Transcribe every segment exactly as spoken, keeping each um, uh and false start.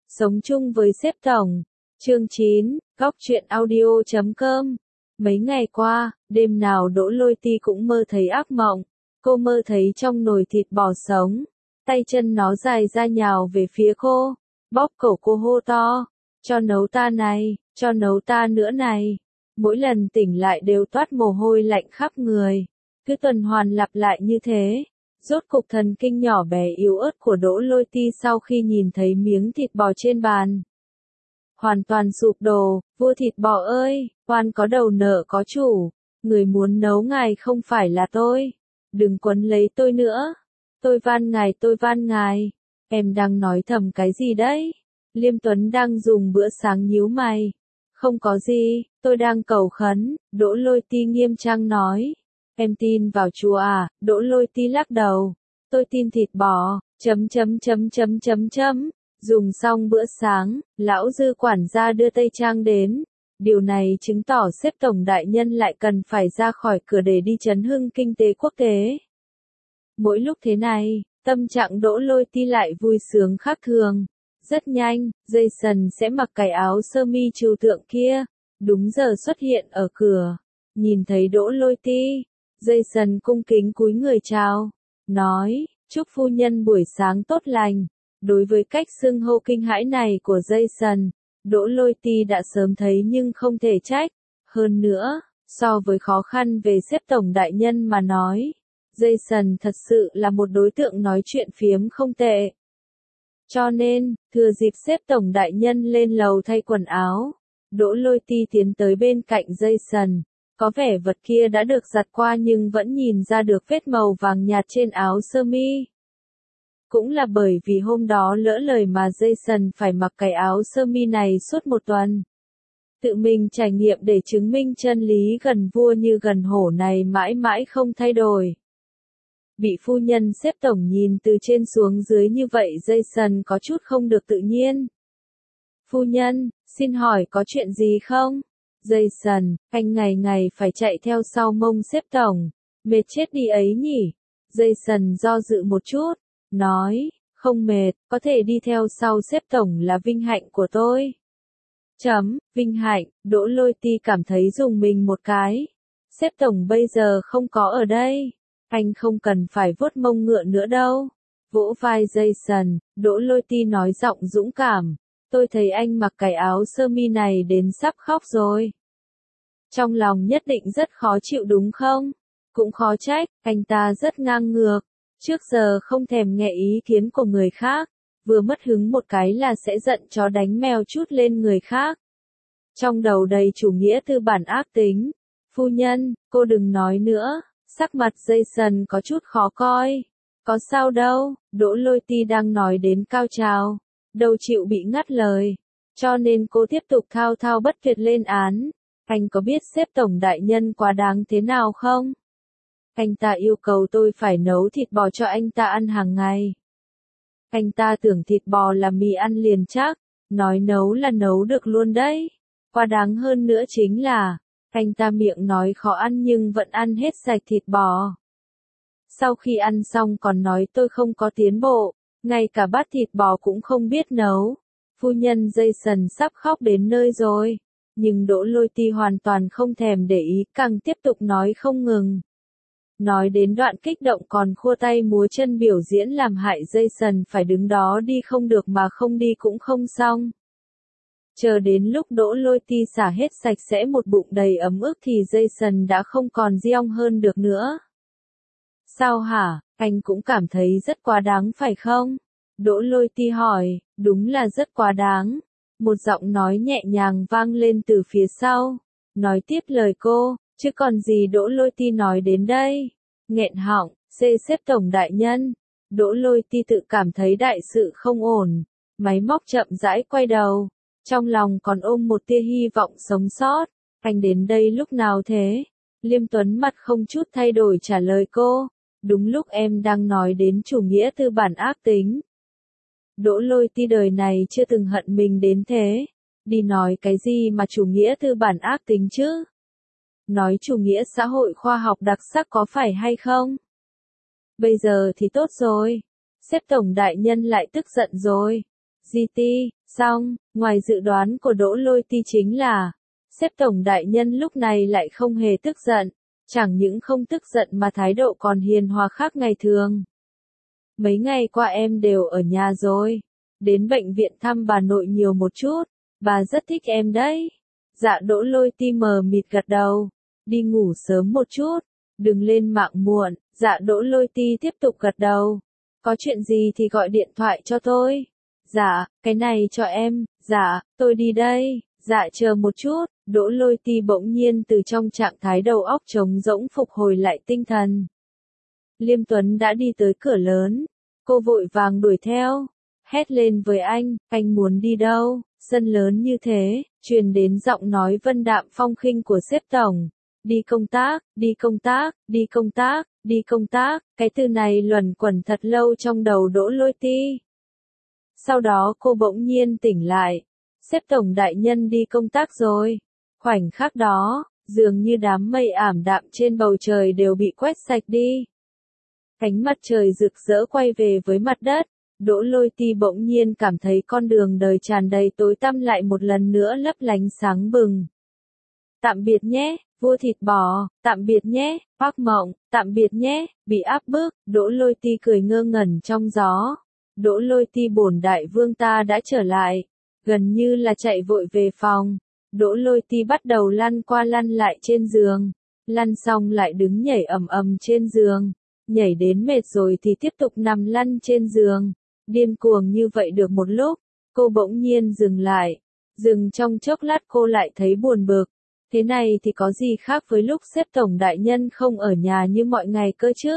Sống chung với sếp tổng. Chương chín, góc truyện audio chấm com. Mấy ngày qua, đêm nào Đỗ Lôi Ti cũng mơ thấy ác mộng. Cô mơ thấy trong nồi thịt bò sống, tay chân nó dài ra nhào về phía cô, bóp cổ cô hô to, cho nấu ta này, cho nấu ta nữa này. Mỗi lần tỉnh lại đều toát mồ hôi lạnh khắp người, cứ tuần hoàn lặp lại như thế. Rốt cục thần kinh nhỏ bé yếu ớt của Đỗ Lôi Ti sau khi nhìn thấy miếng thịt bò trên bàn, hoàn toàn sụp đổ. Vua thịt bò ơi, oan có đầu nợ có chủ, người muốn nấu ngài không phải là tôi, đừng quấn lấy tôi nữa, tôi van ngài tôi van ngài. Em đang nói thầm cái gì đấy? Liêm Tuấn đang dùng bữa sáng nhíu mày. Không có gì, tôi đang cầu khấn. Đỗ Lôi Ti nghiêm trang nói. Em tin vào Chúa à? Đỗ Lôi Ti lắc đầu. Tôi tin thịt bò, chấm chấm chấm chấm chấm chấm. Dùng xong bữa sáng, lão dư quản gia đưa Tây Trang đến. Điều này chứng tỏ sếp tổng đại nhân lại cần phải ra khỏi cửa để đi chấn hưng kinh tế quốc tế. Mỗi lúc thế này, tâm trạng Đỗ Lôi Ti lại vui sướng khác thường. Rất nhanh, Jason sẽ mặc cái áo sơ mi trừu tượng kia, đúng giờ xuất hiện ở cửa. Nhìn thấy Đỗ Lôi Ti, Jason cung kính cúi người chào, nói, chúc phu nhân buổi sáng tốt lành. Đối với cách xưng hô kinh hãi này của Jason, Đỗ Lôi Ti đã sớm thấy nhưng không thể trách. Hơn nữa, so với khó khăn về sếp tổng đại nhân mà nói, Jason thật sự là một đối tượng nói chuyện phiếm không tệ. Cho nên, thừa dịp sếp tổng đại nhân lên lầu thay quần áo, Đỗ Lôi Ti tiến tới bên cạnh Jason. Có vẻ vật kia đã được giặt qua nhưng vẫn nhìn ra được vết màu vàng nhạt trên áo sơ mi. Cũng là bởi vì hôm đó lỡ lời mà Jason phải mặc cái áo sơ mi này suốt một tuần. Tự mình trải nghiệm để chứng minh chân lý gần vua như gần hổ này mãi mãi không thay đổi. Bị phu nhân xếp tổng nhìn từ trên xuống dưới như vậy Jason có chút không được tự nhiên. Phu nhân, xin hỏi có chuyện gì không? Jason, anh ngày ngày phải chạy theo sau mông xếp tổng, mệt chết đi ấy nhỉ? Jason do dự một chút, nói, không mệt, có thể đi theo sau xếp tổng là vinh hạnh của tôi. Chấm, vinh hạnh. Đỗ Lôi Ti cảm thấy dùng mình một cái. Xếp tổng bây giờ không có ở đây. Anh không cần phải vuốt mông ngựa nữa đâu. Vỗ vai Jason, Đỗ Lôi Ti nói giọng dũng cảm. Tôi thấy anh mặc cái áo sơ mi này đến sắp khóc rồi. Trong lòng nhất định rất khó chịu đúng không? Cũng khó trách, anh ta rất ngang ngược. Trước giờ không thèm nghe ý kiến của người khác. Vừa mất hứng một cái là sẽ giận chó đánh mèo chút lên người khác. Trong đầu đầy chủ nghĩa tư bản ác tính. Phu nhân, cô đừng nói nữa. Sắc mặt Jason có chút khó coi. Có sao đâu, Đỗ Lôi Ti đang nói đến cao trào. Đâu chịu bị ngắt lời. Cho nên cô tiếp tục thao thao bất tuyệt lên án. Anh có biết sếp tổng đại nhân quá đáng thế nào không? Anh ta yêu cầu tôi phải nấu thịt bò cho anh ta ăn hàng ngày. Anh ta tưởng thịt bò là mì ăn liền chắc. Nói nấu là nấu được luôn đấy. Quá đáng hơn nữa chính là, anh ta miệng nói khó ăn nhưng vẫn ăn hết sạch thịt bò. Sau khi ăn xong còn nói tôi không có tiến bộ, ngay cả bát thịt bò cũng không biết nấu. Phu nhân Jason sắp khóc đến nơi rồi. Nhưng Đỗ Lôi Ti hoàn toàn không thèm để ý, càng tiếp tục nói không ngừng. Nói đến đoạn kích động còn khua tay múa chân biểu diễn làm hại Jason phải đứng đó đi không được mà không đi cũng không xong. Chờ đến lúc Đỗ Lôi Ti xả hết sạch sẽ một bụng đầy ấm ức thì Jason đã không còn giong hơn được nữa. Sao hả, anh cũng cảm thấy rất quá đáng phải không? Đỗ Lôi Ti hỏi, đúng là rất quá đáng. Một giọng nói nhẹ nhàng vang lên từ phía sau. Nói tiếp lời cô, chứ còn gì Đỗ Lôi Ti nói đến đây. Nghẹn họng, xê xếp tổng đại nhân. Đỗ Lôi Ti tự cảm thấy đại sự không ổn. Máy móc chậm rãi quay đầu. Trong lòng còn ôm một tia hy vọng sống sót. Anh đến đây lúc nào thế? Liêm Tuấn mặt không chút thay đổi trả lời cô. Đúng lúc em đang nói đến chủ nghĩa tư bản ác tính. Đỗ Lôi Ti đời này chưa từng hận mình đến thế. Đi nói cái gì mà chủ nghĩa tư bản ác tính chứ? Nói chủ nghĩa xã hội khoa học đặc sắc có phải hay không? Bây giờ thì tốt rồi. Sếp tổng đại nhân lại tức giận rồi. giê tê, Xong, ngoài dự đoán của Đỗ Lôi Ti chính là, sếp tổng đại nhân lúc này lại không hề tức giận, chẳng những không tức giận mà thái độ còn hiền hòa khác ngày thường. Mấy ngày qua em đều ở nhà rồi, đến bệnh viện thăm bà nội nhiều một chút, bà rất thích em đấy. Dạ Đỗ Lôi Ti mờ mịt gật đầu, đi ngủ sớm một chút, đừng lên mạng muộn. Dạ Đỗ Lôi Ti tiếp tục gật đầu, có chuyện gì thì gọi điện thoại cho tôi. Dạ, cái này cho em. Dạ, tôi đi đây. Dạ chờ một chút. Đỗ Lôi Ti bỗng nhiên từ trong trạng thái đầu óc trống rỗng phục hồi lại tinh thần. Liêm Tuấn đã đi tới cửa lớn, cô vội vàng đuổi theo, hét lên với anh, anh muốn đi đâu? Sân lớn như thế, truyền đến giọng nói vân đạm phong khinh của sếp tổng. Đi công tác, đi công tác, đi công tác, đi công tác, cái từ này luẩn quẩn thật lâu trong đầu Đỗ Lôi Ti. Sau đó cô bỗng nhiên tỉnh lại, sếp tổng đại nhân đi công tác rồi. Khoảnh khắc đó, dường như đám mây ảm đạm trên bầu trời đều bị quét sạch đi. Cánh mặt trời rực rỡ quay về với mặt đất, Đỗ Lôi Ti bỗng nhiên cảm thấy con đường đời tràn đầy tối tăm lại một lần nữa lấp lánh sáng bừng. Tạm biệt nhé, vua thịt bò, tạm biệt nhé, Park Mộng, tạm biệt nhé, bị áp bức. Đỗ Lôi Ti cười ngơ ngẩn trong gió. Đỗ Lôi Ti bổn đại vương ta đã trở lại, gần như là chạy vội về phòng. Đỗ Lôi Ti bắt đầu lăn qua lăn lại trên giường, lăn xong lại đứng nhảy ầm ầm trên giường, nhảy đến mệt rồi thì tiếp tục nằm lăn trên giường, điên cuồng như vậy được một lúc, cô bỗng nhiên dừng lại, dừng trong chốc lát cô lại thấy buồn bực, thế này thì có gì khác với lúc sếp tổng đại nhân không ở nhà như mọi ngày cơ chứ?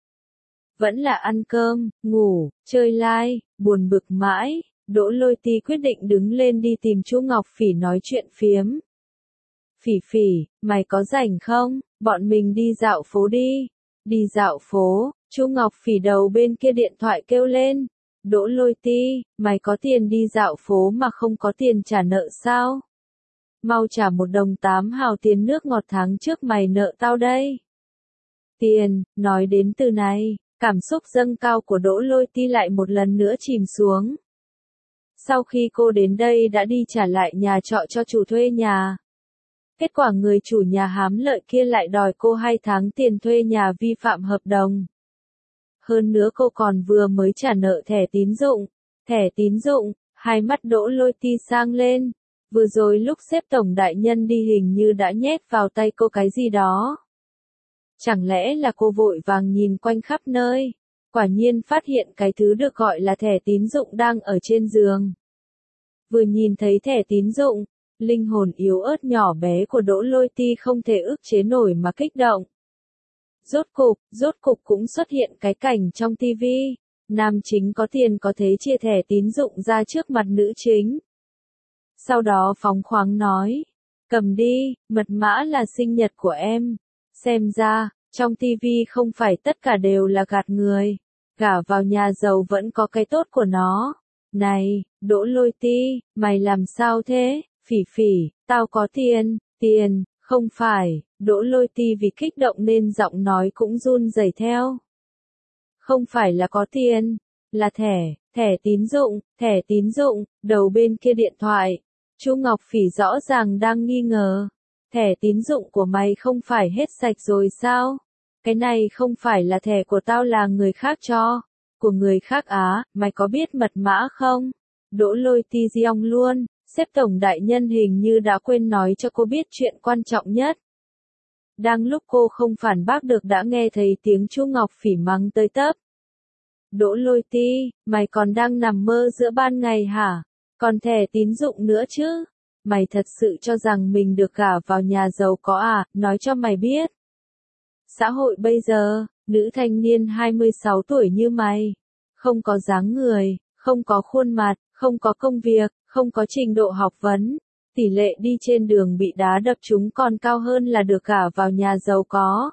Vẫn là ăn cơm, ngủ, chơi lai, buồn bực mãi. Đỗ Lôi Ti quyết định đứng lên đi tìm Chu Ngọc Phỉ nói chuyện phiếm. Phỉ Phỉ, mày có rảnh không? Bọn mình đi dạo phố đi. Đi dạo phố, Chu Ngọc Phỉ đầu bên kia điện thoại kêu lên. Đỗ Lôi Ti, mày có tiền đi dạo phố mà không có tiền trả nợ sao? Mau trả một đồng tám hào tiền nước ngọt tháng trước mày nợ tao đây. Tiền, nói đến từ này, cảm xúc dâng cao của Đỗ Lôi Ti lại một lần nữa chìm xuống. Sau khi cô đến đây đã đi trả lại nhà trọ cho chủ thuê nhà. Kết quả người chủ nhà hám lợi kia lại đòi cô hai tháng tiền thuê nhà vi phạm hợp đồng. Hơn nữa cô còn vừa mới trả nợ thẻ tín dụng. Thẻ tín dụng, hai mắt Đỗ Lôi Ti sang lên. Vừa rồi lúc sếp tổng đại nhân đi hình như đã nhét vào tay cô cái gì đó. Chẳng lẽ là cô vội vàng nhìn quanh khắp nơi, quả nhiên phát hiện cái thứ được gọi là thẻ tín dụng đang ở trên giường. Vừa nhìn thấy thẻ tín dụng, linh hồn yếu ớt nhỏ bé của Đỗ Lôi Ti không thể ức chế nổi mà kích động. Rốt cục, rốt cục cũng xuất hiện cái cảnh trong tivi, nam chính có tiền có thế chia thẻ tín dụng ra trước mặt nữ chính. Sau đó phóng khoáng nói, cầm đi, mật mã là sinh nhật của em. Xem ra, trong tivi không phải tất cả đều là gạt người. Gả vào nhà giàu vẫn có cái tốt của nó. Này, Đỗ Lôi Ti, mày làm sao thế? Phỉ Phỉ, tao có tiền, tiền, không phải. Đỗ Lôi Ti vì kích động nên giọng nói cũng run rẩy theo. Không phải là có tiền, là thẻ, thẻ tín dụng, thẻ tín dụng. Đầu bên kia điện thoại, Chu Ngọc Phỉ rõ ràng đang nghi ngờ. Thẻ tín dụng của mày không phải hết sạch rồi sao? Cái này không phải là thẻ của tao, là người khác cho. Của người khác á, mày có biết mật mã không? Đỗ Lôi Ti giong luôn, sếp tổng đại nhân hình như đã quên nói cho cô biết chuyện quan trọng nhất. Đang lúc cô không phản bác được đã nghe thấy tiếng Chu Ngọc Phỉ mắng tới tấp. Đỗ Lôi Ti, mày còn đang nằm mơ giữa ban ngày hả? Còn thẻ tín dụng nữa chứ? Mày thật sự cho rằng mình được gả vào nhà giàu có à? Nói cho mày biết. Xã hội bây giờ, nữ thanh niên hai mươi sáu tuổi như mày, không có dáng người, không có khuôn mặt, không có công việc, không có trình độ học vấn, tỷ lệ đi trên đường bị đá đập trúng còn cao hơn là được gả vào nhà giàu có.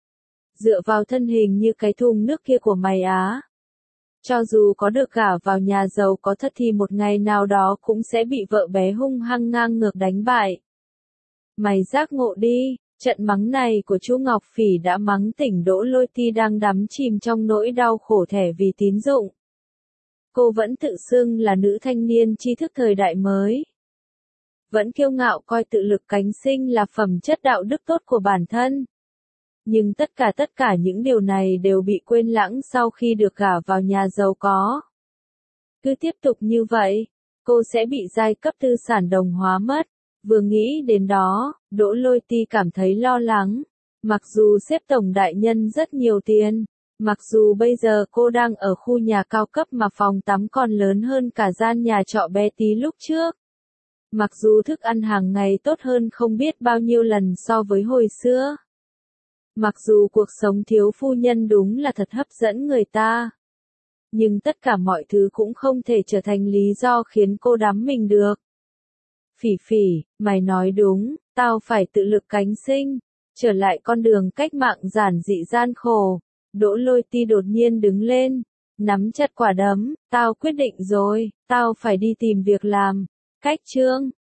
Dựa vào thân hình như cái thùng nước kia của mày á, cho dù có được gả vào nhà giàu có thật thì một ngày nào đó cũng sẽ bị vợ bé hung hăng ngang ngược đánh bại. Mày giác ngộ đi. Trận mắng này của Chu Ngọc Phỉ đã mắng tỉnh Đỗ Lôi Ti đang đắm chìm trong nỗi đau khổ thẻ vì tín dụng. Cô vẫn tự xưng là nữ thanh niên tri thức thời đại mới. Vẫn kiêu ngạo coi tự lực cánh sinh là phẩm chất đạo đức tốt của bản thân. Nhưng tất cả tất cả những điều này đều bị quên lãng sau khi được gả vào nhà giàu có. Cứ tiếp tục như vậy, cô sẽ bị giai cấp tư sản đồng hóa mất. Vừa nghĩ đến đó, Đỗ Lôi Ti cảm thấy lo lắng. Mặc dù sếp tổng đại nhân rất nhiều tiền, mặc dù bây giờ cô đang ở khu nhà cao cấp mà phòng tắm còn lớn hơn cả gian nhà trọ bé tí lúc trước. Mặc dù thức ăn hàng ngày tốt hơn không biết bao nhiêu lần so với hồi xưa. Mặc dù cuộc sống thiếu phu nhân đúng là thật hấp dẫn người ta. Nhưng tất cả mọi thứ cũng không thể trở thành lý do khiến cô đắm mình được. Phỉ Phỉ, mày nói đúng, tao phải tự lực cánh sinh, trở lại con đường cách mạng giản dị gian khổ. Đỗ Lôi Ti đột nhiên đứng lên, nắm chặt quả đấm, tao quyết định rồi, tao phải đi tìm việc làm. Cách chương